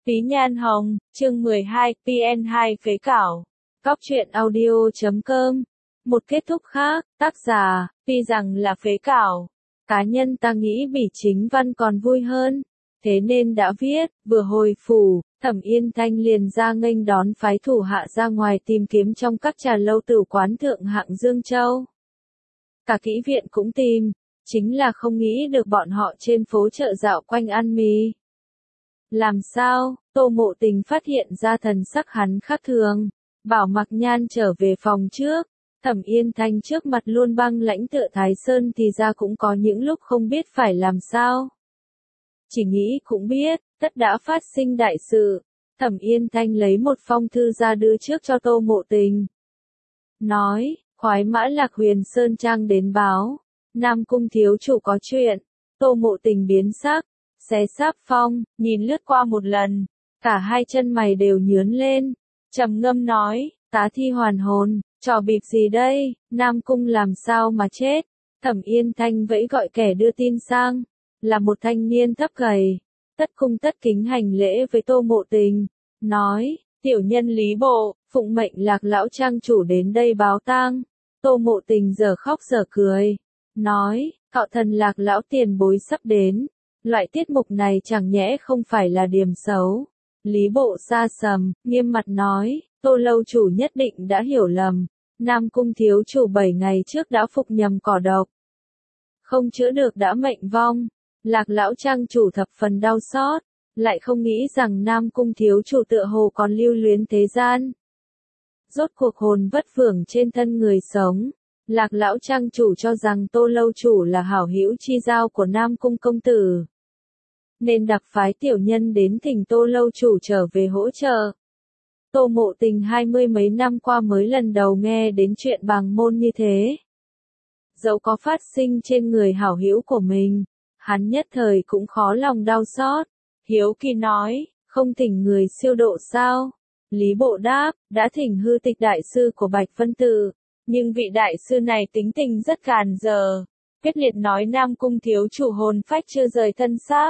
Phí Nhan Hồng, chương 12, PN2 phế cảo. Góc truyện audio.com. Một kết thúc khác, tác giả, tuy rằng là phế cảo. Cá nhân ta nghĩ Bỉ Chính Văn còn vui hơn. Thế nên đã viết, vừa hồi phủ, Thẩm Yên Thanh liền ra nghênh đón phái thủ hạ ra ngoài tìm kiếm trong các trà lâu tử quán thượng hạng Dương Châu. Cả kỹ viện cũng tìm, chính là không nghĩ được bọn họ trên phố chợ dạo quanh ăn mì. Làm sao, Tô Mộ Tình phát hiện ra thần sắc hắn khác thường, bảo Mạc Nhan trở về phòng trước. Thẩm Yên Thanh trước mặt luôn băng lãnh tựa Thái Sơn thì ra cũng có những lúc không biết phải làm sao. Chỉ nghĩ cũng biết, tất đã phát sinh đại sự. Thẩm Yên Thanh lấy một phong thư ra đưa trước cho Tô Mộ Tình. Nói, khoái mã Lạc Huyền Sơn Trang đến báo, Nam Cung thiếu chủ có chuyện. Tô Mộ Tình biến sắc, xé sáp phong, nhìn lướt qua một lần, cả hai chân mày đều nhướng lên, trầm ngâm nói, tá thi hoàn hồn, trò bịp gì đây, Nam Cung làm sao mà chết. Thẩm Yên Thanh vẫy gọi kẻ đưa tin sang, là một thanh niên thấp gầy, tất cung tất kính hành lễ với Tô Mộ Tình, nói, tiểu nhân Lý Bộ, phụng mệnh Lạc lão trang chủ đến đây báo tang. Tô Mộ Tình giờ khóc giờ cười, nói, cạo thần Lạc lão tiền bối sắp đến. Loại tiết mục này chẳng nhẽ không phải là điểm xấu. Lý Bộ xa sầm, nghiêm mặt nói, Tô lâu chủ nhất định đã hiểu lầm. Nam Cung thiếu chủ 7 ngày trước đã phục nhầm cỏ độc. Không chữa được đã mệnh vong. Lạc lão trang chủ thập phần đau xót, lại không nghĩ rằng Nam Cung thiếu chủ tựa hồ còn lưu luyến thế gian. Rốt cuộc hồn vất vưởng trên thân người sống. Lạc lão trang chủ cho rằng Tô lâu chủ là hảo hữu chi giao của Nam Cung công tử, nên đặc phái tiểu nhân đến thỉnh Tô lâu chủ trở về hỗ trợ. Tô Mộ Tình 20 mấy năm qua mới lần đầu nghe đến chuyện bàng môn như thế. Dẫu có phát sinh trên người hảo hữu của mình, hắn nhất thời cũng khó lòng đau xót. Hiếu kỳ nói, không thỉnh người siêu độ sao? Lý Bộ đáp, đã thỉnh hư tịch đại sư của Bạch Vân Tự, nhưng vị đại sư này tính tình rất càn giờ, quyết liệt nói Nam Cung thiếu chủ hồn phách chưa rời thân xác.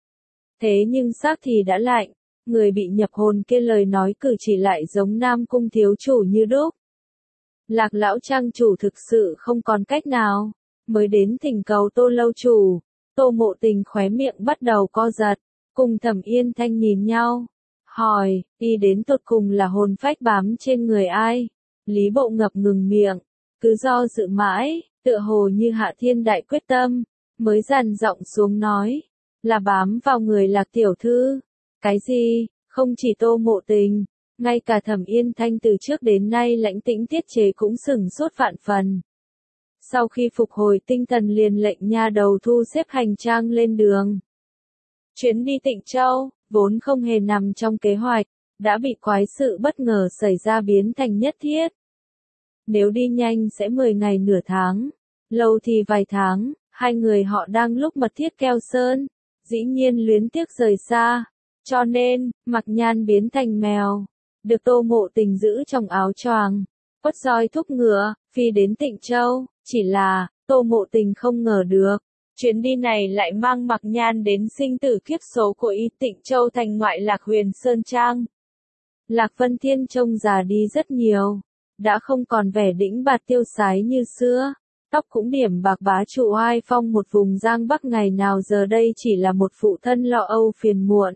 Thế nhưng xác thì đã lạnh, người bị nhập hồn kia lời nói cử chỉ lại giống Nam Cung thiếu chủ như đúc. Lạc lão trang chủ thực sự không còn cách nào, mới đến thỉnh cầu Tô lâu chủ. Tô Mộ Tình khóe miệng bắt đầu co giật, cùng Thẩm Yên Thanh nhìn nhau, hỏi, đi đến tột cùng là hồn phách bám trên người ai? Lý Bộ ngập ngừng miệng, cứ do dự mãi, tựa hồ như hạ thiên đại quyết tâm, mới dằn giọng xuống nói, là bám vào người Lạc tiểu thư. Cái gì? Không chỉ Tô Mộ Tình, ngay cả Thẩm Yên Thanh từ trước đến nay lãnh tĩnh tiết chế cũng sửng sốt vạn phần. Sau khi phục hồi tinh thần liền lệnh nha đầu thu xếp hành trang lên đường. Chuyến đi Tịnh Châu, vốn không hề nằm trong kế hoạch, đã bị quái sự bất ngờ xảy ra biến thành nhất thiết. Nếu đi nhanh sẽ 10 ngày nửa tháng, lâu thì vài tháng. Hai người họ đang lúc mật thiết keo sơn, dĩ nhiên luyến tiếc rời xa, cho nên, Mạc Nhan biến thành mèo, được Tô Mộ Tình giữ trong áo choàng, quất roi thúc ngựa, phi đến Tịnh Châu. Chỉ là, Tô Mộ Tình không ngờ được, chuyến đi này lại mang Mạc Nhan đến sinh tử kiếp số của y Tịnh Châu thành ngoại Lạc Huyền Sơn Trang. Lạc Vân Thiên trông già đi rất nhiều, đã không còn vẻ đĩnh bạt tiêu sái như xưa, tóc cũng điểm bạc bá trụ oai phong một vùng Giang Bắc ngày nào giờ đây chỉ là một phụ thân lo âu phiền muộn.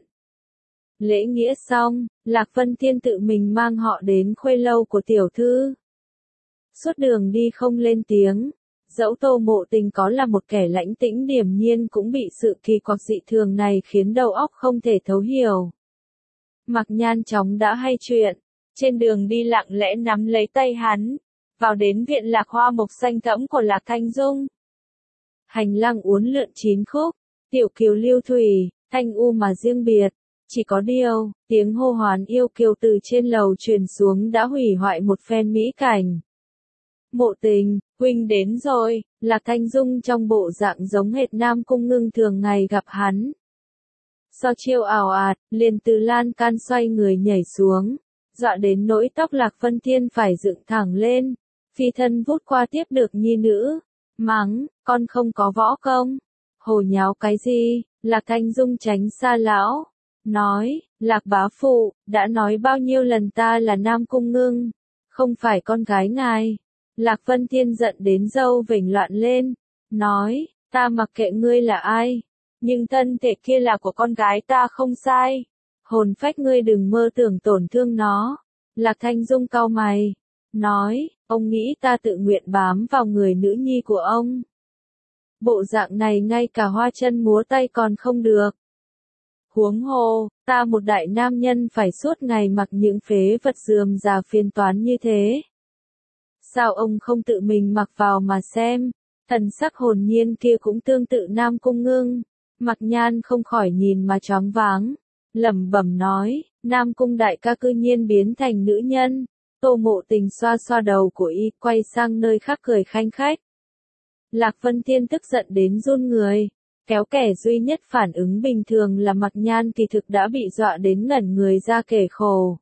Lễ nghĩa xong, Lạc Vân Thiên tự mình mang họ đến khuê lâu của tiểu thư. Suốt đường đi không lên tiếng, dẫu Tô Mộ Tình có là một kẻ lãnh tĩnh điềm nhiên cũng bị sự kỳ quặc dị thường này khiến đầu óc không thể thấu hiểu. Mạc Nhan chóng đã hay chuyện, trên đường đi lặng lẽ nắm lấy tay hắn, vào đến viện Lạc Hoa mộc xanh thẫm của Lạc Thanh Dung. Hành lang uốn lượn 9 khúc, tiểu kiều lưu thủy, thanh u mà riêng biệt, chỉ có điều, tiếng hô hoán yêu kiều từ trên lầu truyền xuống đã hủy hoại một phen mỹ cảnh. Mộ Tình, huynh đến rồi. Lạc Thanh Dung trong bộ dạng giống hệt Nam Cung Ngưng thường ngày gặp hắn. So chiêu ảo ạt, liền từ lan can xoay người nhảy xuống, dọa đến nỗi tóc Lạc Vân Thiên phải dựng thẳng lên, phi thân vút qua tiếp được nhi nữ, mắng, con không có võ công, hồ nháo cái gì. Lạc Thanh Dung tránh xa lão, nói, Lạc bá phụ, đã nói bao nhiêu lần ta là Nam Cung Ngưng, không phải con gái ngài. Lạc Vân Thiên giận đến râu vểnh loạn lên, nói, ta mặc kệ ngươi là ai, nhưng thân thể kia là của con gái ta không sai. Hồn phách ngươi đừng mơ tưởng tổn thương nó. Lạc Thanh Dung cau mày, nói, ông nghĩ ta tự nguyện bám vào người nữ nhi của ông. Bộ dạng này ngay cả hoa chân múa tay còn không được. Huống hồ, ta một đại nam nhân phải suốt ngày mặc những phế vật rườm rà phiền toán như thế. Sao ông không tự mình mặc vào mà xem? Thần sắc hồn nhiên kia cũng tương tự Nam Cung Ngưng. Mặc Nhan không khỏi nhìn mà choáng váng, lẩm bẩm nói, Nam Cung đại ca cư nhiên biến thành nữ nhân. Tô Mộ Tình xoa xoa đầu của y, quay sang nơi khác cười khanh khách. Lạc Vân Thiên tức giận đến run người, kéo kẻ duy nhất phản ứng bình thường là Mặc Nhan kỳ thực đã bị dọa đến ngẩn người ra kể khổ.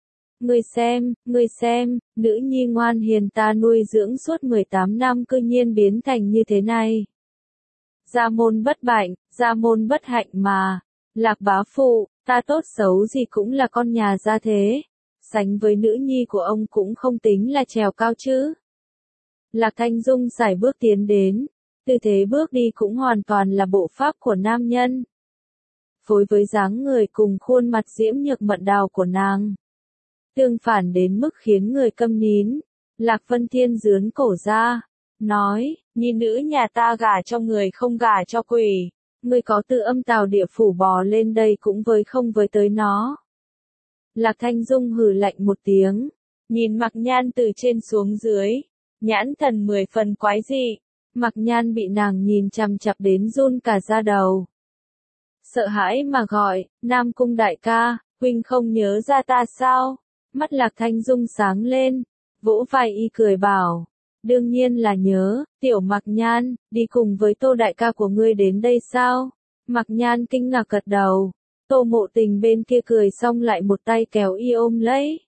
Ngươi xem, nữ nhi ngoan hiền ta nuôi dưỡng suốt 18 năm cư nhiên biến thành như thế này. Gia môn bất bạnh, gia môn bất hạnh mà. Lạc bá phụ, ta tốt xấu gì cũng là con nhà gia thế. Sánh với nữ nhi của ông cũng không tính là trèo cao chứ. Lạc Thanh Dung sải bước tiến đến, tư thế bước đi cũng hoàn toàn là bộ pháp của nam nhân. Phối với dáng người cùng khuôn mặt diễm nhược mận đào của nàng. Tương phản đến mức khiến người câm nín. Lạc Vân Thiên giướn cổ ra, nói, nhi nữ nhà ta gả cho người không gả cho quỷ. Ngươi có tự âm tào địa phủ bò lên đây cũng không với tới nó. Lạc Thanh Dung hừ lạnh một tiếng, nhìn Mặc Nhan từ trên xuống dưới, nhãn thần 10 phần quái dị. Mặc Nhan bị nàng nhìn chằm chặp đến run cả da đầu. Sợ hãi mà gọi, Nam Cung đại ca, huynh không nhớ ra ta sao? Mắt Lạc Thanh Dung sáng lên, vỗ vai y cười bảo, đương nhiên là nhớ, tiểu Mặc Nhan, đi cùng với Tô đại ca của ngươi đến đây sao? Mặc Nhan kinh ngạc gật đầu, Tô Mộ Tình bên kia cười xong lại một tay kéo y ôm lấy.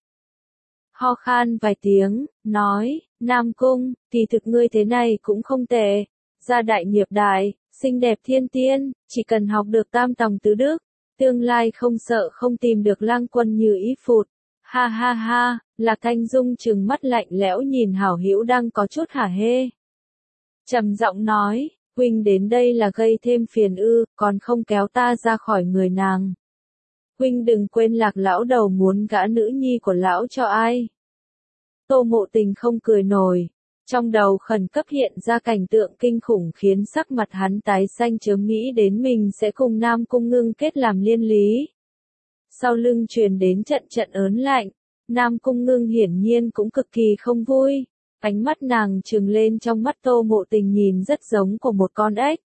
Ho khan vài tiếng, nói, Nam Cung, kỳ thực ngươi thế này cũng không tệ, gia đại nghiệp đại, xinh đẹp thiên tiên, chỉ cần học được tam tòng tứ đức, tương lai không sợ không tìm được lang quân như ý phụt. Ha ha ha, Lạc Thanh Dung trừng mắt lạnh lẽo nhìn hảo hữu đang có chút hả hê. Trầm giọng nói, huynh đến đây là gây thêm phiền ư, còn không kéo ta ra khỏi người nàng. Huynh đừng quên Lạc lão đầu muốn gả nữ nhi của lão cho ai. Tô Mộ Tình không cười nổi, trong đầu khẩn cấp hiện ra cảnh tượng kinh khủng khiến sắc mặt hắn tái xanh chớm nghĩ đến mình sẽ cùng Nam Cung Ngưng kết làm liên lý. Sau lưng truyền đến trận trận ớn lạnh, Nam Cung Ngưng hiển nhiên cũng cực kỳ không vui, ánh mắt nàng trừng lên trong mắt Tô Mộ Tình nhìn rất giống của một con ếch.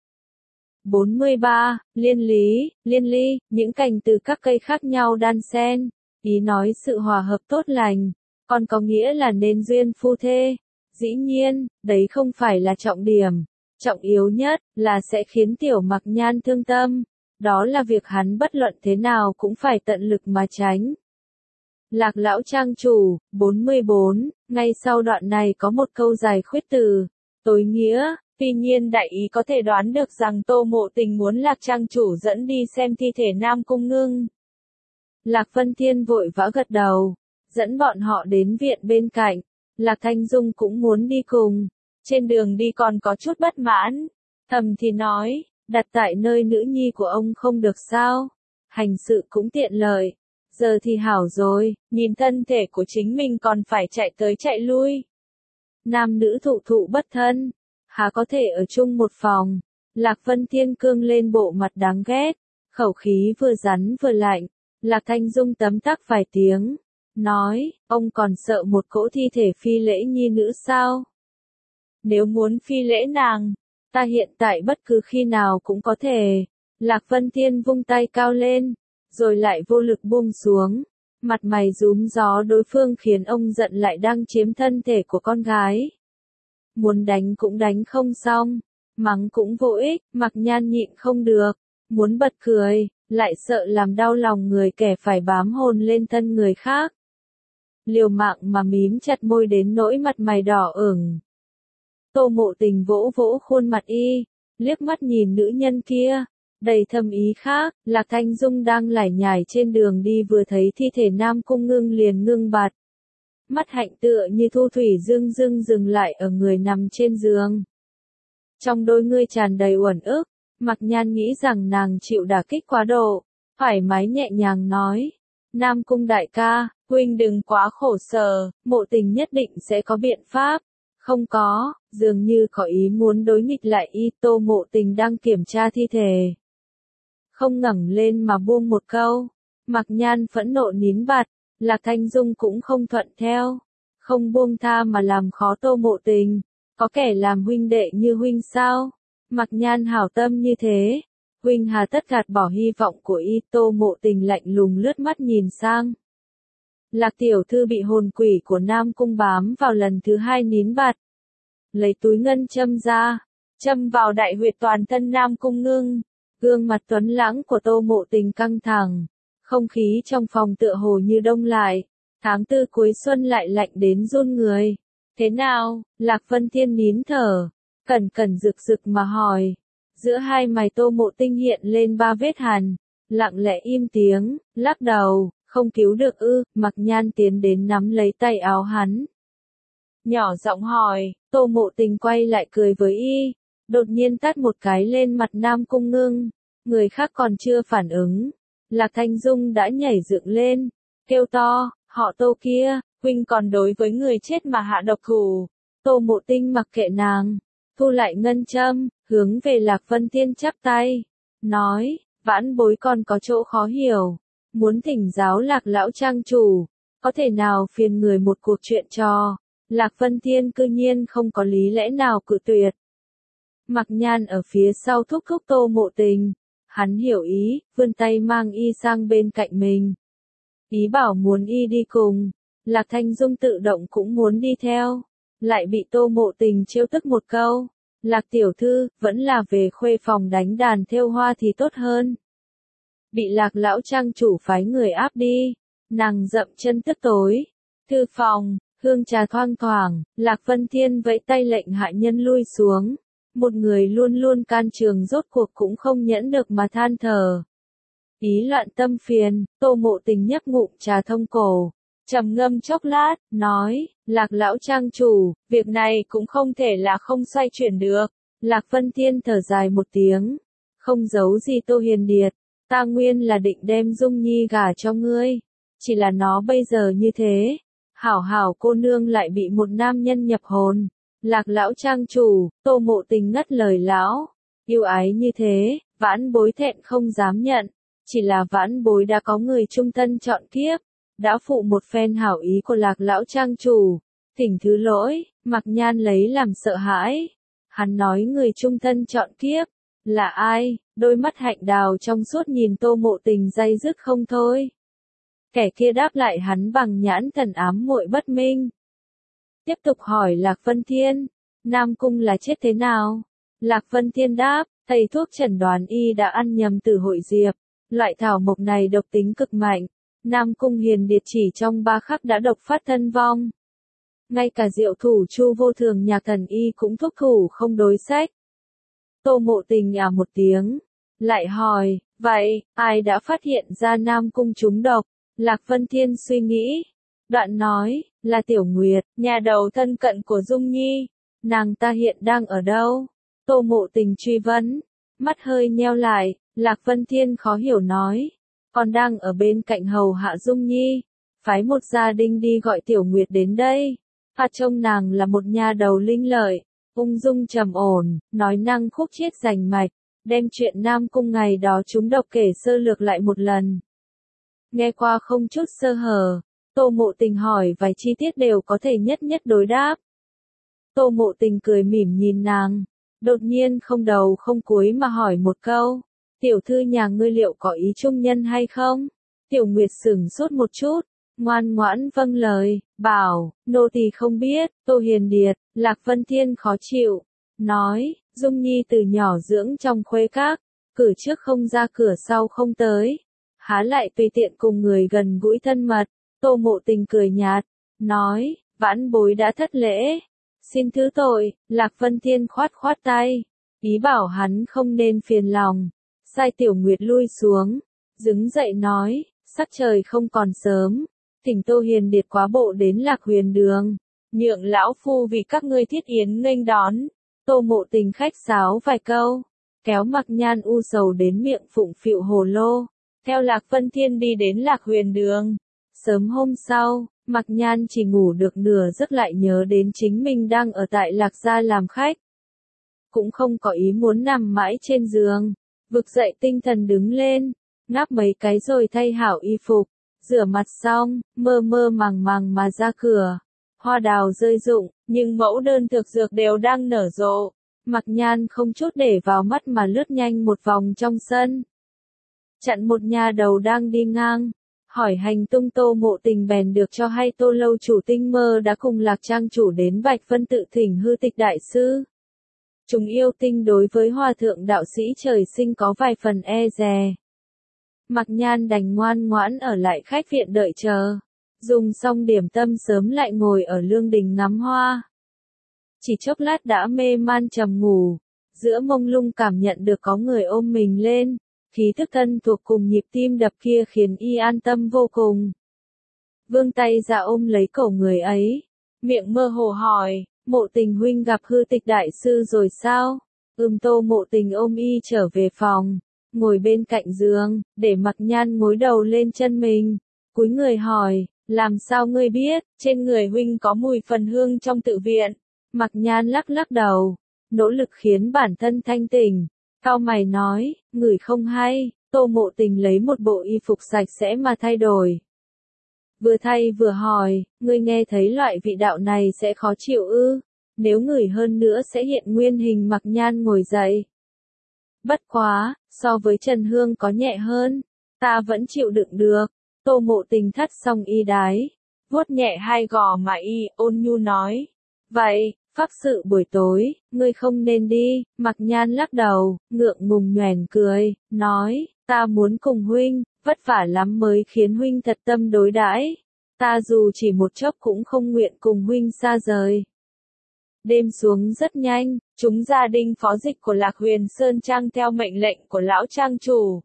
43. Liên ly, những cành từ các cây khác nhau đan xen, ý nói sự hòa hợp tốt lành, còn có nghĩa là nên duyên phu thê. Dĩ nhiên, đấy không phải là trọng điểm, trọng yếu nhất là sẽ khiến tiểu Mặc Nhan thương tâm, đó là việc hắn bất luận thế nào cũng phải tận lực mà tránh. Lạc lão trang chủ, 44, ngay sau đoạn này có một câu dài khuyết từ, tối nghĩa. Tuy nhiên đại ý có thể đoán được rằng Tô Mộ Tình muốn Lạc trang chủ dẫn đi xem thi thể Nam Cung Ngưng. Lạc Vân Thiên vội vã gật đầu, dẫn bọn họ đến viện bên cạnh. Lạc Thanh Dung cũng muốn đi cùng, trên đường đi còn có chút bất mãn, thầm thì nói, đặt tại nơi nữ nhi của ông không được sao, hành sự cũng tiện lợi, giờ thì hảo rồi, nhìn thân thể của chính mình còn phải chạy tới chạy lui. Nam nữ thụ thụ bất thân, há có thể ở chung một phòng. Lạc Vân Thiên cương lên bộ mặt đáng ghét, khẩu khí vừa rắn vừa lạnh. Lạc Thanh Dung tấm tắc vài tiếng, nói, ông còn sợ một cỗ thi thể phi lễ nhi nữ sao? Nếu muốn phi lễ nàng, ta hiện tại bất cứ khi nào cũng có thể. Lạc Vân Thiên vung tay cao lên, rồi lại vô lực buông xuống. Mặt mày rúm gió đối phương khiến ông giận lại đang chiếm thân thể của con gái. Muốn đánh cũng đánh không xong, mắng cũng vô ích, Mặc Nhan nhịn không được, muốn bật cười, lại sợ làm đau lòng người kẻ phải bám hồn lên thân người khác. Liều mạng mà mím chặt môi đến nỗi mặt mày đỏ ửng. Tô Mộ Tình vỗ vỗ khuôn mặt y, liếc mắt nhìn nữ nhân kia, Đầy thâm ý khác, Lạc Thanh Dung đang lải nhải trên đường đi vừa thấy thi thể Nam Cung Ngưng liền ngưng bặt. Mắt hạnh tựa như thu thủy dương dương dừng lại ở người nằm trên giường. Trong đôi ngươi tràn đầy uẩn ức, Mạc Nhan nghĩ rằng nàng chịu đả kích quá độ, thoải mái nhẹ nhàng nói. Nam Cung đại ca, huynh đừng quá khổ sở, Mộ Tình nhất định sẽ có biện pháp. Không có, dường như có ý muốn đối nghịch lại y. Tô Mộ Tình đang kiểm tra thi thể. Không ngẩng lên mà buông một câu. Mạc Nhan phẫn nộ nín bặt, Lạc Thanh Dung cũng không thuận theo. Không buông tha mà làm khó Tô Mộ Tình. Có kẻ làm huynh đệ như huynh sao? Mạc Nhan hảo tâm như thế. Huynh hà tất gạt bỏ hy vọng của y. Tô Mộ Tình lạnh lùng lướt mắt nhìn sang. Lạc tiểu thư bị hồn quỷ của Nam Cung bám vào lần thứ hai nín bặt. Lấy túi ngân châm ra, châm vào đại huyệt toàn thân Nam Cung Ngưng. Gương mặt tuấn lãng của Tô Mộ Tình căng thẳng. Không khí trong phòng tựa hồ như đông lại. Tháng tư cuối xuân lại lạnh đến run người. Thế nào? Lạc Vân Thiên nín thở. Cẩn cẩn rực rực mà hỏi. Giữa hai mày Tô Mộ Tinh hiện lên 3 vết hằn. Lặng lẽ im tiếng, lắc đầu. Không cứu được ư? Mạc Nhan tiến đến nắm lấy tay áo hắn. Nhỏ giọng hỏi. Tô Mộ Tình quay lại cười với y. Đột nhiên tát một cái lên mặt Nam Cung Ngưng. Người khác còn chưa phản ứng. Lạc Thanh Dung đã nhảy dựng lên. Kêu to, họ Tô kia, huynh còn đối với người chết mà hạ độc thủ. Tô Mộ Tinh mặc kệ nàng. Thu lại ngân châm, hướng về Lạc Vân Thiên chắp tay. Nói, vãn bối còn có chỗ khó hiểu. Muốn thỉnh giáo Lạc lão trang chủ. Có thể nào phiền người một cuộc chuyện trò. Lạc Vân Thiên cư nhiên không có lý lẽ nào cự tuyệt. Mạc Nhan ở phía sau thúc thúc Tô Mộ Tình. Hắn hiểu ý, vươn tay mang y sang bên cạnh mình. Ý bảo muốn y đi cùng. Lạc Thanh Dung tự động cũng muốn đi theo. Lại bị Tô Mộ Tình trêu tức một câu. Lạc tiểu thư, vẫn là về khuê phòng đánh đàn thêu hoa thì tốt hơn. Bị Lạc lão trang chủ phái người áp đi. Nàng dậm chân tức tối. Thư phòng, hương trà thoang thoảng, Lạc Vân Thiên vẫy tay lệnh hạ nhân lui xuống. Một người luôn luôn can trường rốt cuộc cũng không nhẫn được mà than thở. Ý loạn tâm phiền, Tô Mộ Tình nhấp ngụm trà thông cổ. Trầm ngâm chốc lát, nói, Lạc lão trang chủ, việc này cũng không thể là không xoay chuyển được. Lạc Vân Thiên thở dài một tiếng. Không giấu gì Tô Hiền Điệt, ta nguyên là định đem Dung Nhi gả cho ngươi. Chỉ là nó bây giờ như thế. Hảo hảo cô nương lại bị một nam nhân nhập hồn. Lạc lão trang chủ, Tô Mộ Tình ngất lời lão. Yêu ái như thế, vãn bối thẹn không dám nhận. Chỉ là vãn bối đã có người trung thân chọn kiếp. Đã phụ một phen hảo ý của Lạc lão trang chủ. Thỉnh thứ lỗi, Mạc Nhan lấy làm sợ hãi. Hắn nói người trung thân chọn kiếp. Là ai? Đôi mắt hạnh đào trong suốt nhìn Tô Mộ Tình day dứt không thôi. Kẻ kia đáp lại hắn bằng nhãn thần ám muội bất minh. Tiếp tục hỏi Lạc Vân Thiên. Nam Cung là chết thế nào? Lạc Vân Thiên đáp, thầy thuốc chẩn đoán y đã ăn nhầm từ hội diệp. Loại thảo mộc này độc tính cực mạnh. Nam Cung Hiền Điệt chỉ trong 3 khắc đã độc phát thân vong. Ngay cả diệu thủ Chu Vô Thường Nhạc Thần y cũng thúc thủ không đối sách. Tô Mộ Tình một tiếng. Lại hỏi, vậy, ai đã phát hiện ra Nam Cung trúng độc? Lạc Vân Thiên suy nghĩ. Đoạn nói, là Tiểu Nguyệt, nhà đầu thân cận của Dung Nhi. Nàng ta hiện đang ở đâu? Tô Mộ Tình truy vấn. Mắt hơi nheo lại, Lạc Vân Thiên khó hiểu nói. Còn đang ở bên cạnh hầu hạ Dung Nhi. Phái một gia đình đi gọi Tiểu Nguyệt đến đây. Trông nàng là một nhà đầu linh lợi. Ung dung trầm ổn, nói năng khúc chiết rành mạch. Đem chuyện Nam Cung ngày đó trúng độc kể sơ lược lại một lần. Nghe qua không chút sơ hở. Tô Mộ Tình hỏi vài chi tiết đều có thể nhất nhất đối đáp. Tô Mộ Tình cười mỉm nhìn nàng. Đột nhiên không đầu không cuối mà hỏi một câu. Tiểu thư nhà ngươi liệu có ý trung nhân hay không? Tiểu Nguyệt sửng sốt một chút. Ngoan ngoãn vâng lời, bảo, nô tỳ không biết. Tô Hiền Điệt, Lạc Vân Thiên khó chịu. Nói, Dung Nhi từ nhỏ dưỡng trong khuê các. Cửa trước không ra cửa sau không tới. Há lại tùy tiện cùng người gần gũi thân mật. Tô Mộ Tình cười nhạt. Nói, vãn bối đã thất lễ. Xin thứ tội. Lạc Vân Thiên khoát khoát tay. Ý bảo hắn không nên phiền lòng. Sai Tiểu Nguyệt lui xuống, đứng dậy nói, sắc trời không còn sớm, thỉnh Tô Hiền Điệt quá bộ đến Lạc Huyền Đường, nhượng lão phu vì các ngươi thiết yến nghênh đón. Tô Mộ Tình khách sáo vài câu, kéo Mặc Nhan u sầu đến miệng phụng phịu hồ lô, theo Lạc Vân Thiên đi đến Lạc Huyền Đường. Sớm hôm sau, Mặc Nhan chỉ ngủ được nửa giấc lại nhớ đến chính mình đang ở tại Lạc gia làm khách. Cũng không có ý muốn nằm mãi trên giường, vực dậy tinh thần đứng lên, ngáp mấy cái rồi thay hảo y phục, rửa mặt xong, mơ mơ màng màng mà ra cửa. Hoa đào rơi rụng, nhưng mẫu đơn thực dược đều đang nở rộ. Mặc Nhan không chút để vào mắt mà lướt nhanh một vòng trong sân. Chặn một nhà đầu đang đi ngang, hỏi hành tung Tô Mộ Tình bèn được cho hay Tô lâu chủ tinh mơ đã cùng Lạc trang chủ đến Bạch Vân tự thỉnh hư tịch đại sư. Chúng yêu tinh đối với hòa thượng đạo sĩ trời sinh có vài phần e dè. Mặc Nhan đành ngoan ngoãn ở lại khách viện đợi chờ. Dùng xong điểm tâm sớm lại ngồi ở lương đình ngắm hoa. Chỉ chốc lát đã mê man trầm ngủ, giữa mông lung cảm nhận được có người ôm mình lên, khí thức thân thuộc cùng nhịp tim đập kia khiến y an tâm vô cùng. Vươn tay ra ôm lấy cổ người ấy, miệng mơ hồ hỏi, Mộ Tình huynh gặp hư tịch đại sư rồi sao? Tô Mộ Tình ôm y trở về phòng, ngồi bên cạnh giường, để Mặc Nhan gối đầu lên chân mình, cúi người hỏi, làm sao ngươi biết, trên người huynh có mùi phần hương trong tự viện? Mặc Nhan lắc lắc đầu, nỗ lực khiến bản thân thanh tỉnh, cau mày nói, ngửi không hay. Tô Mộ Tình lấy một bộ y phục sạch sẽ mà thay đổi. Vừa thay vừa hỏi, ngươi nghe thấy loại vị đạo này sẽ khó chịu ư? Nếu ngửi hơn nữa sẽ hiện nguyên hình. Mặc Nhan ngồi dậy. Bất quá, so với Trần Hương có nhẹ hơn, ta vẫn chịu đựng được. Tô Mộ Tình thắt xong y đái, vuốt nhẹ hai gò má y, ôn nhu nói. Vậy, pháp sự buổi tối, ngươi không nên đi. Mặc Nhan lắc đầu, ngượng ngùng nhoẻn cười, nói, ta muốn cùng huynh, vất vả lắm mới khiến huynh thật tâm đối đãi. Ta dù chỉ một chốc cũng không nguyện cùng huynh xa rời. Đêm xuống rất nhanh, chúng gia đình phó dịch của Lạc Huyền Sơn Trang theo mệnh lệnh của lão trang chủ.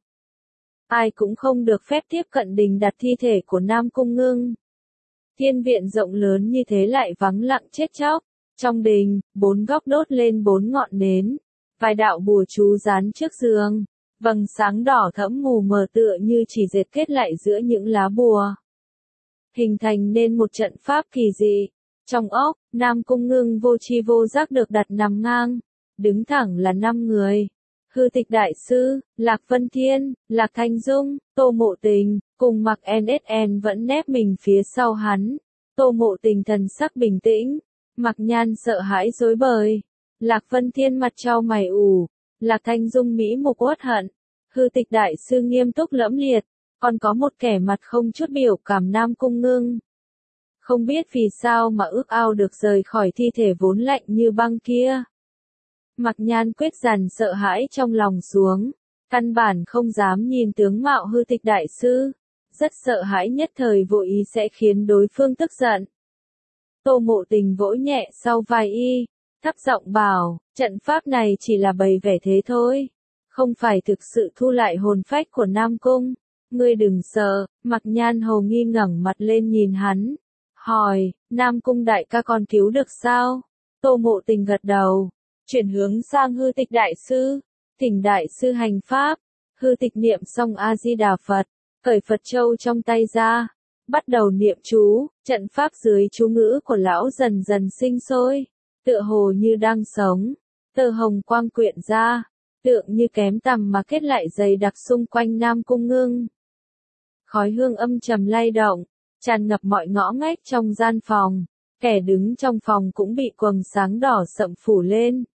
Ai cũng không được phép tiếp cận đình đặt thi thể của Nam Cung Ngưng. Thiên viện rộng lớn như thế lại vắng lặng chết chóc. Trong đình, 4 góc đốt lên 4 ngọn nến. Vài đạo bùa chú dán trước giường. Vầng sáng đỏ thẫm mù mờ tựa như chỉ dệt kết lại giữa những lá bùa. Hình thành nên một trận pháp kỳ dị. Trong óc, Nam Cung Ngưng vô tri vô giác được đặt nằm ngang. Đứng thẳng là 5 người. Hư Tịch Đại Sư, Lạc Vân Thiên, Lạc Thanh Dung, Tô Mộ Tình, cùng Mặc NSN vẫn nép mình phía sau hắn. Tô Mộ Tình thần sắc bình tĩnh, Mặc Nhan sợ hãi rối bời. Lạc Vân Thiên mặt trao mày ủ, Lạc Thanh Dung mỹ mục uất hận. Hư Tịch Đại Sư nghiêm túc lẫm liệt, còn có một kẻ mặt không chút biểu cảm Nam Cung Ngưng. Không biết vì sao mà ước ao được rời khỏi thi thể vốn lạnh như băng kia. Mặc Nhan quyết dằn sợ hãi trong lòng xuống, căn bản không dám nhìn tướng mạo Hư Tịch Đại Sư, rất sợ hãi nhất thời vô ý sẽ khiến đối phương tức giận. Tô Mộ Tình vỗ nhẹ sau vai y, thấp giọng bảo, trận pháp này chỉ là bày vẻ thế thôi, không phải thực sự thu lại hồn phách của Nam Cung. Ngươi đừng sợ. Mặc Nhan hầu nghi ngẩng mặt lên nhìn hắn, hỏi, Nam Cung đại ca còn cứu được sao? Tô Mộ Tình gật đầu, chuyển hướng sang Hư Tịch Đại Sư, thỉnh Đại Sư hành pháp. Hư Tịch niệm xong A Di Đà Phật, cởi Phật châu trong tay ra, bắt đầu niệm chú. Trận pháp dưới chú ngữ của lão dần dần sinh sôi, tựa hồ như đang sống. Tơ hồng quang quyện ra, tượng như kém tằm mà kết lại dày đặc xung quanh Nam Cung Ngưng. Khói hương âm trầm lay động, tràn ngập mọi ngõ ngách trong gian phòng. Kẻ đứng trong phòng cũng bị quầng sáng đỏ sậm phủ lên.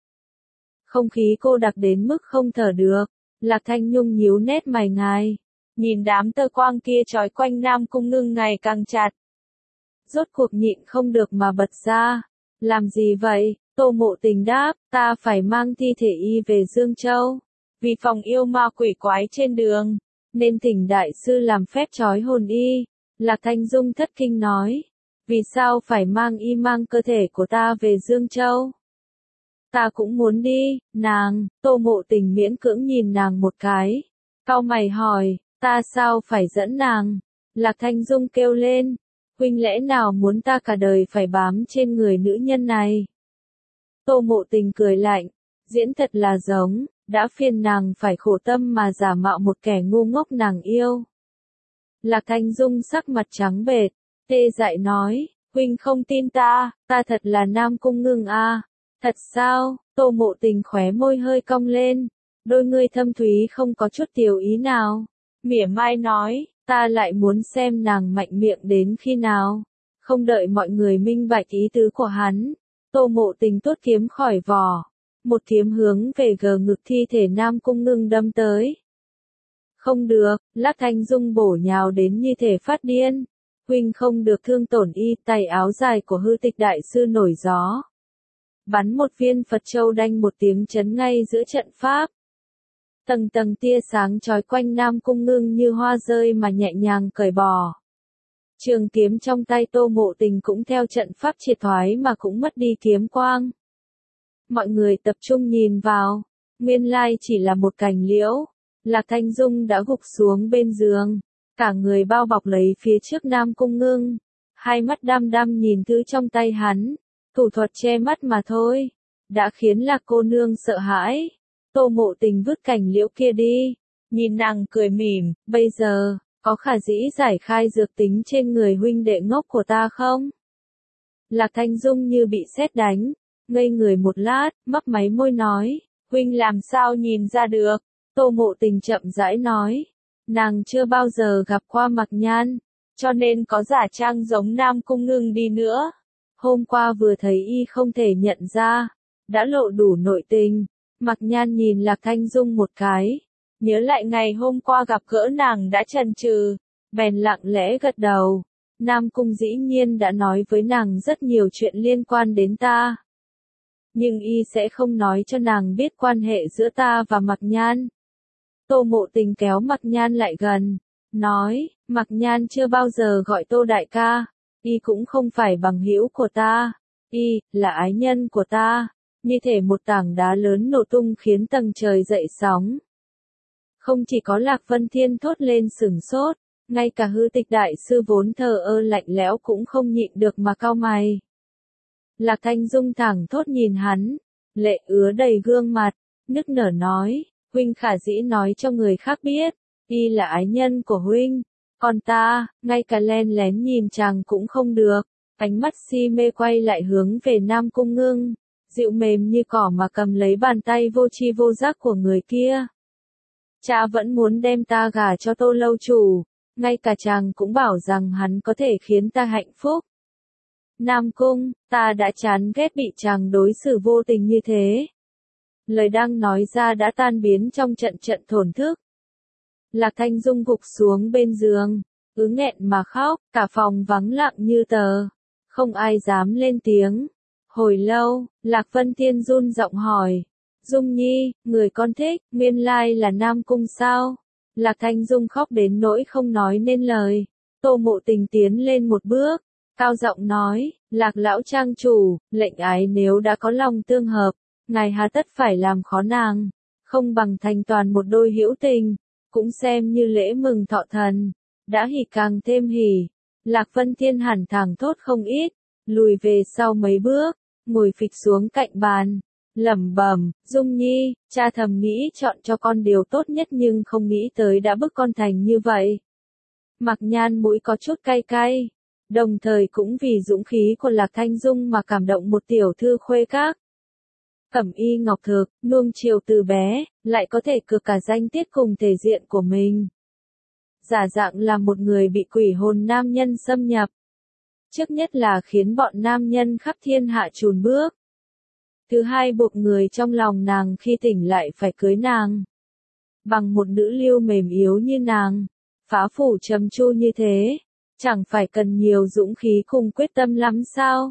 Không khí cô đặc đến mức không thở được. Lạc Thanh Nhung nhíu nét mày ngài, nhìn đám tơ quang kia trói quanh Nam Cung Ngưng ngày càng chặt. Rốt cuộc nhịn không được mà bật ra. Làm gì vậy? Tô Mộ Tình đáp, ta phải mang thi thể y về Dương Châu. Vì phòng yêu ma quỷ quái trên đường, nên thỉnh Đại Sư làm phép trói hồn y. Lạc Thanh Dung thất kinh nói, vì sao phải mang y mang cơ thể của ta về Dương Châu? Ta cũng muốn đi, nàng, Tô Mộ Tình miễn cưỡng nhìn nàng một cái. Cau mày hỏi, ta sao phải dẫn nàng? Lạc Thanh Dung kêu lên, huynh lẽ nào muốn ta cả đời phải bám trên người nữ nhân này? Tô Mộ Tình cười lạnh, diễn thật là giống, đã phiền nàng phải khổ tâm mà giả mạo một kẻ ngu ngốc nàng yêu. Lạc Thanh Dung sắc mặt trắng bệch, tê dại nói, huynh không tin ta thật là Nam Cung Ngưng à, thật sao? Tô Mộ Tình khóe môi hơi cong lên, đôi ngươi thâm thúy không có chút tiểu ý nào, mỉa mai nói, ta lại muốn xem nàng mạnh miệng đến khi nào. Không đợi mọi người minh bạch ý tứ của hắn, Tô Mộ Tình tuốt kiếm khỏi vỏ, một kiếm hướng về gờ ngực thi thể Nam Cung Ngưng đâm tới. Không được, Lạc Thanh Dung bổ nhào đến như thể phát điên. Huynh không được thương tổn y, tay áo dài của Hư Tịch đại sư nổi gió. Bắn một viên Phật châu đanh một tiếng chấn ngay giữa trận pháp. Tầng tầng tia sáng chói quanh Nam Cung Ngưng như hoa rơi mà nhẹ nhàng cởi bỏ. Trường kiếm trong tay Tô Mộ Tình cũng theo trận pháp triệt thoái mà cũng mất đi kiếm quang. Mọi người tập trung nhìn vào, nguyên lai chỉ là một cành liễu. Lạc Thanh Dung đã gục xuống bên giường, cả người bao bọc lấy phía trước Nam Cung Ngưng, hai mắt đăm đăm nhìn thứ trong tay hắn, thủ thuật che mắt mà thôi, đã khiến Lạc cô nương sợ hãi. Tô Mộ Tình vứt cành liễu kia đi, nhìn nàng cười mỉm, bây giờ, có khả dĩ giải khai dược tính trên người huynh đệ ngốc của ta không? Lạc Thanh Dung như bị sét đánh, ngây người một lát, mấp máy môi nói, huynh làm sao nhìn ra được? Tô Mộ Tình chậm rãi nói, nàng chưa bao giờ gặp qua Mạc Nhan, cho nên có giả trang giống Nam Cung Ngưng đi nữa. Hôm qua vừa thấy y không thể nhận ra, đã lộ đủ nội tình. Mạc Nhan nhìn Lạc Thanh Dung một cái, nhớ lại ngày hôm qua gặp gỡ nàng đã chần chừ, bèn lặng lẽ gật đầu. Nam Cung dĩ nhiên đã nói với nàng rất nhiều chuyện liên quan đến ta. Nhưng y sẽ không nói cho nàng biết quan hệ giữa ta và Mạc Nhan. Tô Mộ Tình kéo Mạc Nhan lại gần, nói, Mạc Nhan chưa bao giờ gọi Tô đại ca, y cũng không phải bằng hữu của ta, y là ái nhân của ta, như thể một tảng đá lớn nổ tung khiến tầng trời dậy sóng. Không chỉ có Lạc Vân Thiên thốt lên sửng sốt, ngay cả Hư Tịch đại sư vốn thờ ơ lạnh lẽo cũng không nhịn được mà cau mày. Lạc Thanh Dung thẳng thốt nhìn hắn, lệ ứa đầy gương mặt, nức nở nói, huynh khả dĩ nói cho người khác biết, y là ái nhân của huynh, còn ta, ngay cả len lén nhìn chàng cũng không được. Ánh mắt si mê quay lại hướng về Nam Cung Ngưng, dịu mềm như cỏ mà cầm lấy bàn tay vô tri vô giác của người kia. Cha vẫn muốn đem ta gả cho Tô lâu chủ, ngay cả chàng cũng bảo rằng hắn có thể khiến ta hạnh phúc. Nam Cung, ta đã chán ghét bị chàng đối xử vô tình như thế. Lời đang nói ra đã tan biến trong trận trận thổn thức. Lạc Thanh Dung gục xuống bên giường, ứ nghẹn mà khóc, cả phòng vắng lặng như tờ, không ai dám lên tiếng. Hồi lâu, Lạc Vân Thiên run giọng hỏi, Dung Nhi, người con thích, nguyên lai là Nam Cung sao? Lạc Thanh Dung khóc đến nỗi không nói nên lời. Tô Mộ Tình tiến lên một bước, cao giọng nói, Lạc lão trang chủ, lệnh ái nếu đã có lòng tương hợp, ngài hà tất phải làm khó nàng, không bằng thành toàn một đôi hữu tình, cũng xem như lễ mừng thọ thần, đã hỉ càng thêm hỉ. Lạc Vân Thiên hẳn thẳng thốt không ít, lùi về sau mấy bước, ngồi phịch xuống cạnh bàn, lẩm bẩm, Dung Nhi, cha thầm nghĩ chọn cho con điều tốt nhất nhưng không nghĩ tới đã bức con thành như vậy. Mạc Nhan mũi có chút cay cay, đồng thời cũng vì dũng khí của Lạc Thanh Dung mà cảm động một tiểu thư khuê các. Cẩm y ngọc thực, nuông chiều từ bé, lại có thể cược cả danh tiết cùng thể diện của mình. Giả dạng là một người bị quỷ hồn nam nhân xâm nhập. Trước nhất là khiến bọn nam nhân khắp thiên hạ chùn bước. Thứ hai buộc người trong lòng nàng khi tỉnh lại phải cưới nàng. Bằng một nữ lưu mềm yếu như nàng, phá phủ trầm tru như thế, chẳng phải cần nhiều dũng khí cùng quyết tâm lắm sao?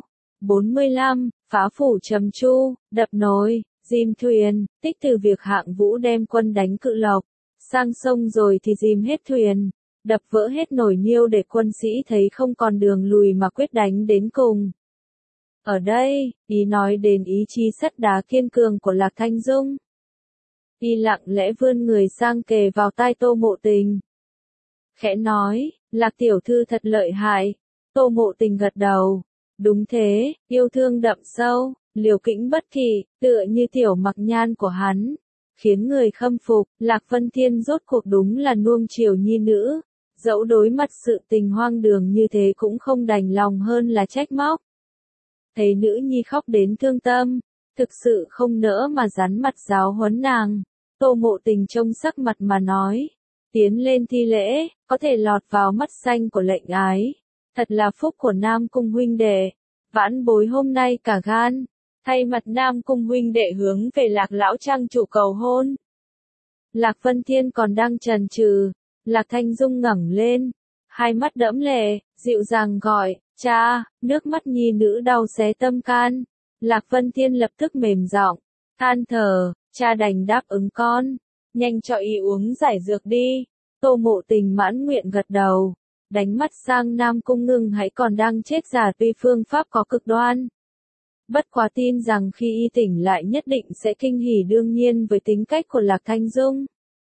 45. Phá phủ trầm tru, đập nồi, dìm thuyền, tích từ việc Hạng Vũ đem quân đánh Cự Lộc, sang sông rồi thì dìm hết thuyền, đập vỡ hết nồi niêu để quân sĩ thấy không còn đường lùi mà quyết đánh đến cùng. Ở đây, ý nói đến ý chí sắt đá kiên cường của Lạc Thanh Dung. Y lặng lẽ vươn người sang kề vào tai Tô Mộ Tình. Khẽ nói, Lạc tiểu thư thật lợi hại. Tô Mộ Tình gật đầu. Đúng thế, yêu thương đậm sâu, liều kĩnh bất kỵ, tựa như tiểu Mặc Nhan của hắn. Khiến người khâm phục, Lạc Vân Thiên rốt cuộc đúng là nuông chiều nhi nữ. Dẫu đối mặt sự tình hoang đường như thế cũng không đành lòng hơn là trách móc. Thấy nữ nhi khóc đến thương tâm, thực sự không nỡ mà rắn mặt giáo huấn nàng. Tô Mộ Tình trông sắc mặt mà nói, tiến lên thi lễ, có thể lọt vào mắt xanh của lệnh ái. Thật là phúc của Nam Cung huynh đệ. Vãn bối hôm nay cả gan, thay mặt Nam Cung huynh đệ hướng về Lạc lão trang chủ cầu hôn. Lạc Vân Thiên còn đang chần chừ, Lạc Thanh Dung ngẩng lên, hai mắt đẫm lệ, dịu dàng gọi, cha, nước mắt nhi nữ đau xé tâm can. Lạc Vân Thiên lập tức mềm giọng, than thở, cha đành đáp ứng con, nhanh cho y uống giải dược đi. Tô Mộ Tình mãn nguyện gật đầu, đánh mắt sang Nam Cung Ngưng hãy còn đang chết giả tuy phương pháp có cực đoan. Bất quá tin rằng khi y tỉnh lại nhất định sẽ kinh hỉ đương nhiên với tính cách của Lạc Thanh Dung.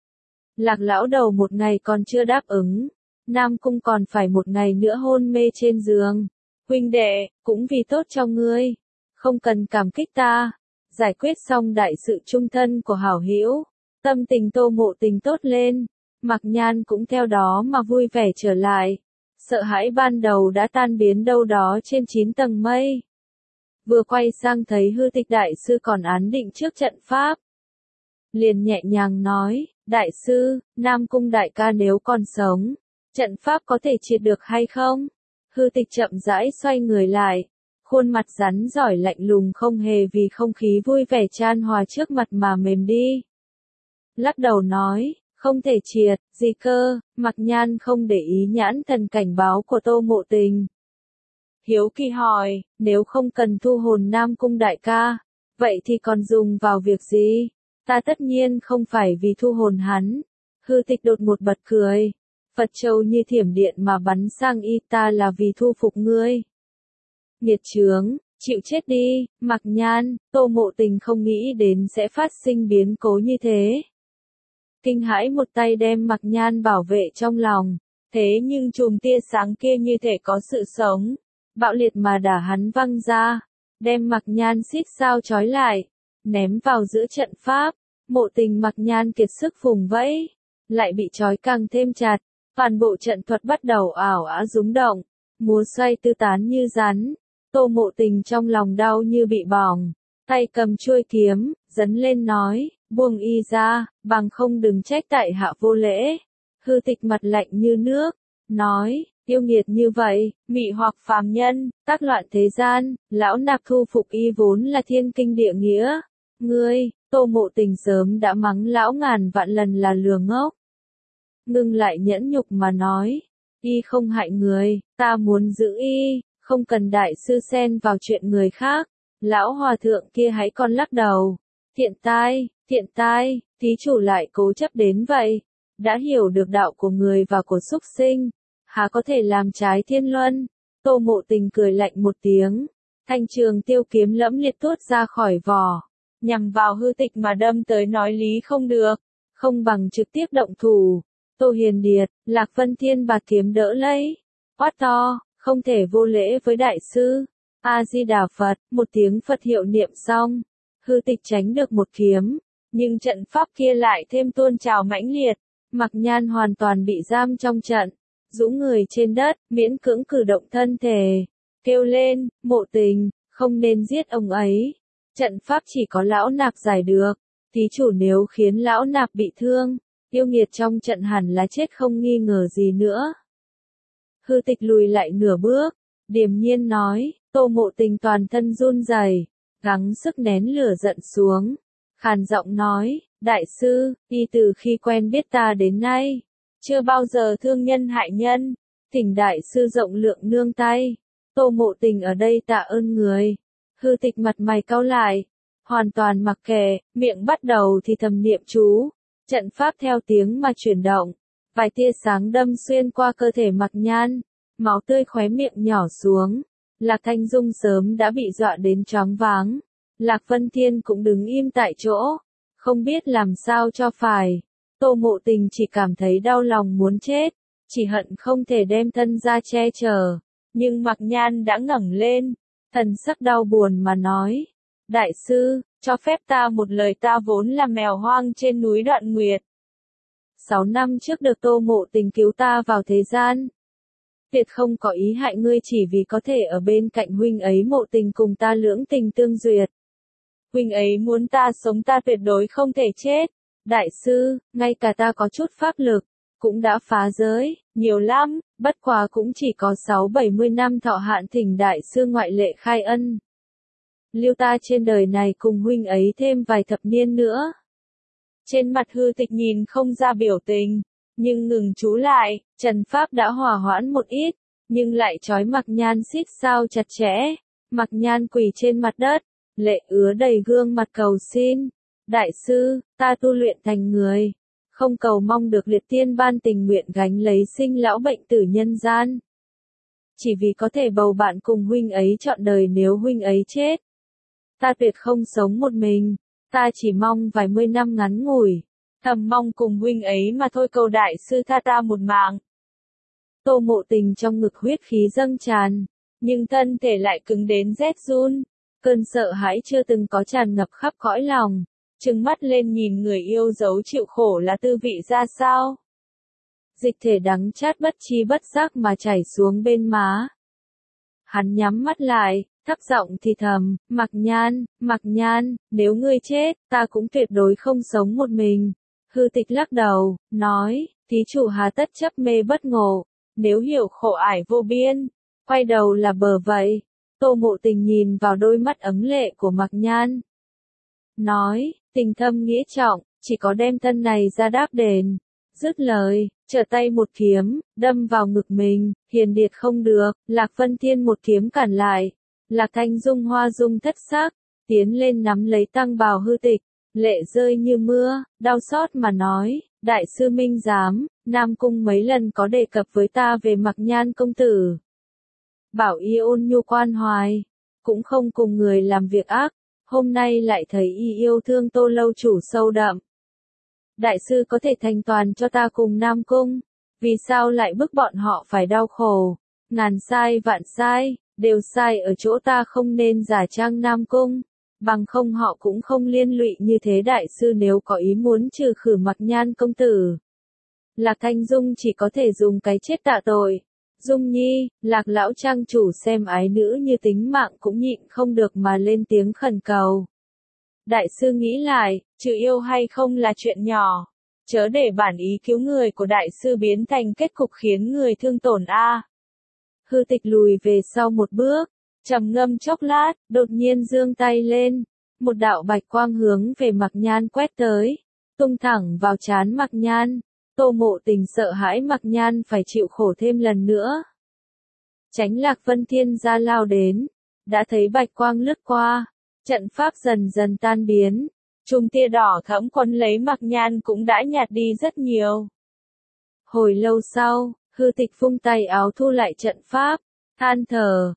Lạc lão đầu một ngày còn chưa đáp ứng, Nam Cung còn phải một ngày nữa hôn mê trên giường. Huynh đệ, cũng vì tốt cho ngươi, không cần cảm kích ta. Giải quyết xong đại sự chung thân của hảo hữu, tâm tình Tô Mộ Tình tốt lên, Mặc Nhan cũng theo đó mà vui vẻ trở lại. Sợ hãi ban đầu đã tan biến đâu đó trên 9 tầng mây. Vừa quay sang thấy Hư Tịch đại sư còn án định trước trận pháp. Liền nhẹ nhàng nói, đại sư, Nam Cung đại ca nếu còn sống, trận pháp có thể triệt được hay không? Hư Tịch chậm rãi xoay người lại, khuôn mặt rắn giỏi lạnh lùng không hề vì không khí vui vẻ chan hòa trước mặt mà mềm đi. Lắc đầu nói, không thể triệt, gì cơ, Mặc Nhan không để ý nhãn thần cảnh báo của Tô Mộ Tình. Hiếu kỳ hỏi, nếu không cần thu hồn Nam Cung đại ca, vậy thì còn dùng vào việc gì? Ta tất nhiên không phải vì thu hồn hắn. Hư Tịch đột một bật cười. Phật châu như thiểm điện mà bắn sang y, ta là vì thu phục ngươi. Nghiệt chướng, chịu chết đi. Mặc Nhan, Tô Mộ Tình không nghĩ đến sẽ phát sinh biến cố như thế. Kinh hãi một tay đem Mặc Nhan bảo vệ trong lòng. Thế nhưng chùm tia sáng kia như thể có sự sống. Bạo liệt mà đả hắn văng ra. Đem Mặc Nhan xít sao trói lại. Ném vào giữa trận pháp. Mộ Tình Mặc Nhan kiệt sức vùng vẫy. Lại bị trói càng thêm chặt. Toàn bộ trận thuật bắt đầu ảo ả rúng động. Múa xoay tư tán như rắn. Tô Mộ Tình trong lòng đau như bị bỏng. Tay cầm chuôi kiếm, dấn lên nói, buông y ra, bằng không đừng trách tại hạ vô lễ. Hư Tịch mặt lạnh như nước, nói, yêu nghiệt như vậy, mị hoặc phàm nhân, tác loạn thế gian, lão nạp thu phục y vốn là thiên kinh địa nghĩa. Ngươi, Tô Mộ Tình sớm đã mắng lão ngàn vạn lần là lừa ngốc. Ngưng lại nhẫn nhục mà nói, y không hại người, ta muốn giữ y, không cần đại sư xen vào chuyện người khác. Lão hòa thượng kia hãy còn lắc đầu. Thiện tai, thí chủ lại cố chấp đến vậy. Đã hiểu được đạo của người và của súc sinh, há có thể làm trái thiên luân. Tô Mộ Tình cười lạnh một tiếng. Thanh trường tiêu kiếm lẫm liệt tuốt ra khỏi vỏ. Nhằm vào Hư Tịch mà đâm tới nói lý không được. Không bằng trực tiếp động thủ. Tô Hiền Điệt, Lạc Vân Thiên bà kiếm đỡ lấy. Quát to, không thể vô lễ với đại sư. A-di-đà Phật, một tiếng Phật hiệu niệm xong. Hư Tịch tránh được một kiếm. Nhưng trận pháp kia lại thêm tuôn trào mãnh liệt. Mặc Nhan hoàn toàn bị giam trong trận. Dũng người trên đất, miễn cưỡng cử động thân thể. Kêu lên, Mộ Tình, không nên giết ông ấy. Trận pháp chỉ có lão nạp giải được. Thí chủ nếu khiến lão nạp bị thương, yêu nghiệt trong trận hẳn là chết không nghi ngờ gì nữa. Hư Tịch lùi lại nửa bước, điềm nhiên nói, Tô Mộ Tình toàn thân run rẩy, gắng sức nén lửa giận xuống, khàn giọng nói, đại sư, y từ khi quen biết ta đến nay, chưa bao giờ thương nhân hại nhân, thỉnh đại sư rộng lượng nương tay. Tô Mộ Tình ở đây tạ ơn người. Hư Tịch mặt mày cau lại, hoàn toàn mặc kệ, miệng bắt đầu thì thầm niệm chú. Trận pháp theo tiếng mà chuyển động, vài tia sáng đâm xuyên qua cơ thể Mặc Nhan, máu tươi khóe miệng nhỏ xuống, Lạc Thanh Dung sớm đã bị dọa đến choáng váng. Lạc Vân Thiên cũng đứng im tại chỗ, không biết làm sao cho phải. Tô Mộ Tình chỉ cảm thấy đau lòng muốn chết, chỉ hận không thể đem thân ra che chở. Nhưng Mạc Nhan đã ngẩng lên, thần sắc đau buồn mà nói. Đại sư, cho phép ta một lời, ta vốn là mèo hoang trên núi Đoạn Nguyệt. 6 năm trước được Tô Mộ Tình cứu ta vào thế gian. Tuyệt không có ý hại ngươi, chỉ vì có thể ở bên cạnh huynh ấy. Mộ Tình cùng ta lưỡng tình tương duyệt. Huynh ấy muốn ta sống, ta tuyệt đối không thể chết. Đại sư, ngay cả ta có chút pháp lực, cũng đã phá giới, nhiều lắm, bất quá cũng chỉ có 60-70 năm thọ hạn, thỉnh đại sư ngoại lệ khai ân. Lưu ta trên đời này cùng huynh ấy thêm vài thập niên nữa. Trên mặt Hư Tịch nhìn không ra biểu tình, nhưng ngừng chú lại, Trần Pháp đã hòa hoãn một ít, nhưng lại trói Mạc Nhan xít sao chặt chẽ. Mạc Nhan quỳ trên mặt đất, lệ ứa đầy gương mặt cầu xin. Đại sư, ta tu luyện thành người, không cầu mong được liệt tiên ban, tình nguyện gánh lấy sinh lão bệnh tử nhân gian. Chỉ vì có thể bầu bạn cùng huynh ấy trọn đời, nếu huynh ấy chết, ta tuyệt không sống một mình, ta chỉ mong vài mươi năm ngắn ngủi, thầm mong cùng huynh ấy mà thôi, cầu đại sư tha ta một mạng. Tô Mộ Tình trong ngực huyết khí dâng tràn, nhưng thân thể lại cứng đến rét run, cơn sợ hãi chưa từng có tràn ngập khắp cõi lòng, trừng mắt lên nhìn người yêu dấu chịu khổ là tư vị ra sao. Dịch thể đắng chát bất chi bất giác mà chảy xuống bên má. Hắn nhắm mắt lại, thấp giọng thì thầm, Mạc Nhan, nếu ngươi chết, ta cũng tuyệt đối không sống một mình. Hư Tịch lắc đầu, nói, thí chủ hà tất chấp mê bất ngộ, nếu hiểu khổ ải vô biên, quay đầu là bờ vậy. Tô Mộ Tình nhìn vào đôi mắt ấm lệ của Mạc Nhan, nói, tình thâm nghĩa trọng, chỉ có đem thân này ra đáp đền. Dứt lời, trở tay một kiếm, đâm vào ngực mình. Hiền Điệt không được, Lạc Vân Thiên một kiếm cản lại. Lạc Thanh Dung hoa dung thất sắc, tiến lên nắm lấy tăng bào Hư Tịch, lệ rơi như mưa, đau xót mà nói, đại sư minh giám, Nam Cung mấy lần có đề cập với ta về Mạc Nhan công tử. Bảo y ôn nhu quan hoài, cũng không cùng người làm việc ác, hôm nay lại thấy y yêu thương Tô lâu chủ sâu đậm. Đại sư có thể thành toàn cho ta cùng Nam Cung, vì sao lại bức bọn họ phải đau khổ? Ngàn sai vạn sai, đều sai ở chỗ ta không nên giả trang Nam Cung, bằng không họ cũng không liên lụy như thế. Đại sư nếu có ý muốn trừ khử Mạc Nhan công tử, Lạc Thanh Dung chỉ có thể dùng cái chết tạ tội. Dung Nhi, Lạc lão trang chủ xem ái nữ như tính mạng cũng nhịn không được mà lên tiếng khẩn cầu. Đại sư nghĩ lại, trừ yêu hay không là chuyện nhỏ, chớ để bản ý cứu người của đại sư biến thành kết cục khiến người thương tổn a. Hư Tịch lùi về sau một bước, trầm ngâm chốc lát, đột nhiên giương tay lên, một đạo bạch quang hướng về Mạc Nhan quét tới, tung thẳng vào trán Mạc Nhan. Tô Mộ Tình sợ hãi Mạc Nhan phải chịu khổ thêm lần nữa. Tránh Lạc Vân Thiên ra lao đến, đã thấy bạch quang lướt qua, trận pháp dần dần tan biến, chùm tia đỏ thẫm quấn lấy Mạc Nhan cũng đã nhạt đi rất nhiều. Hồi lâu sau, Hư Tịch vung tay áo thu lại trận pháp, than thở,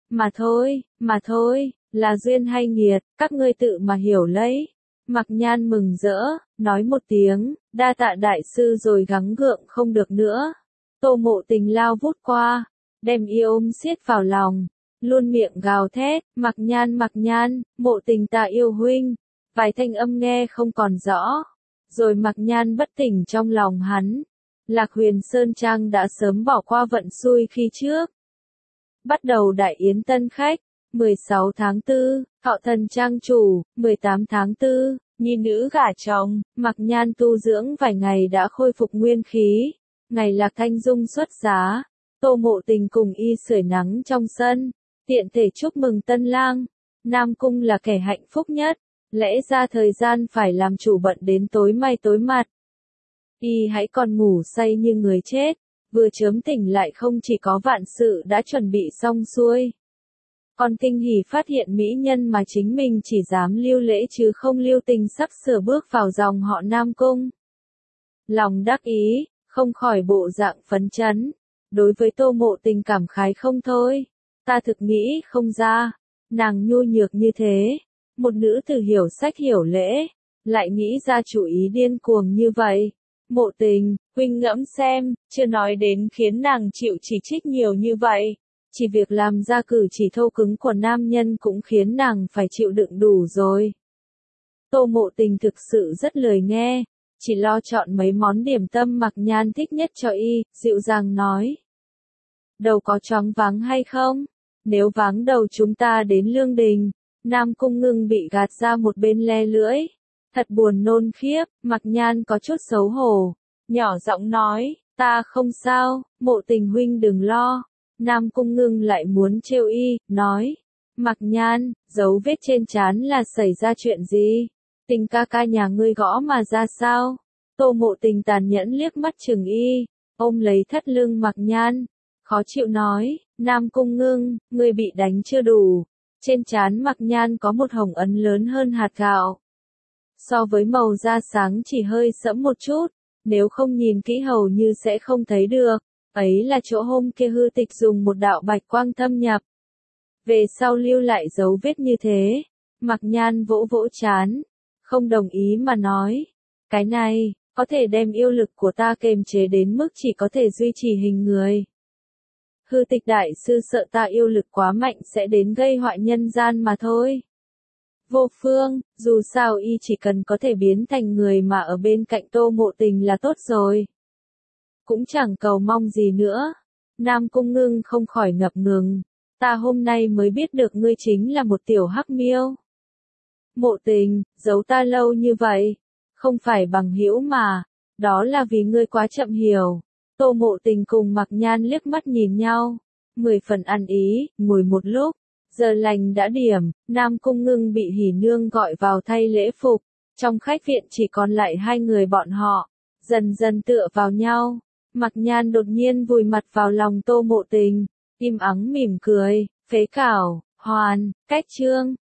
mà thôi, là duyên hay nghiệt, các ngươi tự mà hiểu lấy. Mạc Nhan mừng rỡ, nói một tiếng, đa tạ đại sư, rồi gắng gượng không được nữa. Tô Mộ Tình lao vút qua, đem y ôm siết vào lòng, luôn miệng gào thét, Mạc Nhan, Mộ Tình ta yêu huynh. Vài thanh âm nghe không còn rõ, rồi Mạc Nhan bất tỉnh trong lòng hắn. Lạc Huyền Sơn Trang đã sớm bỏ qua vận xui khi trước. Bắt đầu đại yến tân khách, 16 tháng 4, Thọ Thần Trang chủ, 18 tháng 4, nhi nữ gả chồng. Mạc Nhan tu dưỡng vài ngày đã khôi phục nguyên khí. Ngày Lạc Thanh Dung xuất giá, Tô Mộ Tình cùng y sưởi nắng trong sân, tiện thể chúc mừng tân lang. Nam Cung là kẻ hạnh phúc nhất, lẽ ra thời gian phải làm chủ bận đến tối may tối mặt. Y hãy còn ngủ say như người chết, vừa chớm tỉnh lại không chỉ có vạn sự đã chuẩn bị xong xuôi, còn kinh hỉ phát hiện mỹ nhân mà chính mình chỉ dám lưu lễ chứ không lưu tình sắp sửa bước vào dòng họ Nam Cung. Lòng đắc ý, không khỏi bộ dạng phấn chấn, đối với Tô Mộ Tình cảm khái không thôi. Ta thực nghĩ không ra, nàng nhu nhược như thế, một nữ tử hiểu sách hiểu lễ, lại nghĩ ra chủ ý điên cuồng như vậy. Mộ Tình, huynh ngẫm xem, chưa nói đến khiến nàng chịu chỉ trích nhiều như vậy. Chỉ việc làm ra cử chỉ thô cứng của nam nhân cũng khiến nàng phải chịu đựng đủ rồi. Tô Mộ Tình thực sự rất lười nghe, chỉ lo chọn mấy món điểm tâm Mạc Nhan thích nhất cho y, dịu dàng nói. Đầu có choáng váng hay không? Nếu váng đầu chúng ta đến Lương Đình. Nam Cung Ngưng bị gạt ra một bên le lưỡi. Thật buồn nôn khiếp, Mạc Nhan có chút xấu hổ. Nhỏ giọng nói, ta không sao, Mộ Tình huynh đừng lo. Nam Cung Ngưng lại muốn trêu y, nói. Mạc Nhan, dấu vết trên trán là xảy ra chuyện gì? Tình ca ca nhà ngươi gõ mà ra sao? Tô Mộ Tình tàn nhẫn liếc mắt chừng y, ôm lấy thắt lưng Mạc Nhan. Khó chịu nói, Nam Cung Ngưng, ngươi bị đánh chưa đủ. Trên trán Mạc Nhan có một hồng ấn lớn hơn hạt gạo. So với màu da sáng chỉ hơi sẫm một chút, nếu không nhìn kỹ hầu như sẽ không thấy được. Ấy là chỗ hôm kia Hư Tịch dùng một đạo bạch quang thâm nhập. Về sau lưu lại dấu vết như thế. Mạc Nhan vỗ vỗ trán, không đồng ý mà nói. Cái này, có thể đem yêu lực của ta kềm chế đến mức chỉ có thể duy trì hình người. Hư Tịch đại sư sợ ta yêu lực quá mạnh sẽ đến gây họa nhân gian mà thôi. Vô Phương, dù sao y chỉ cần có thể biến thành người mà ở bên cạnh Tô Mộ Tình là tốt rồi. Cũng chẳng cầu mong gì nữa. Nam Cung Ngưng không khỏi ngập ngừng. Ta hôm nay mới biết được ngươi chính là một tiểu hắc miêu. Mộ Tình, giấu ta lâu như vậy. Không phải bằng hữu mà. Đó là vì ngươi quá chậm hiểu. Tô Mộ Tình cùng Mạc Nhan liếc mắt nhìn nhau. 10 phần ăn ý, ngồi một lúc. Giờ lành đã điểm, Nam Cung Ngưng bị Hỉ Nương gọi vào thay lễ phục. Trong khách viện chỉ còn lại hai người bọn họ. Dần dần tựa vào nhau. Mạc Nhan đột nhiên vùi mặt vào lòng Tô Mộ Tình. Im ắng mỉm cười, phế cảo, hoàn, cách chương.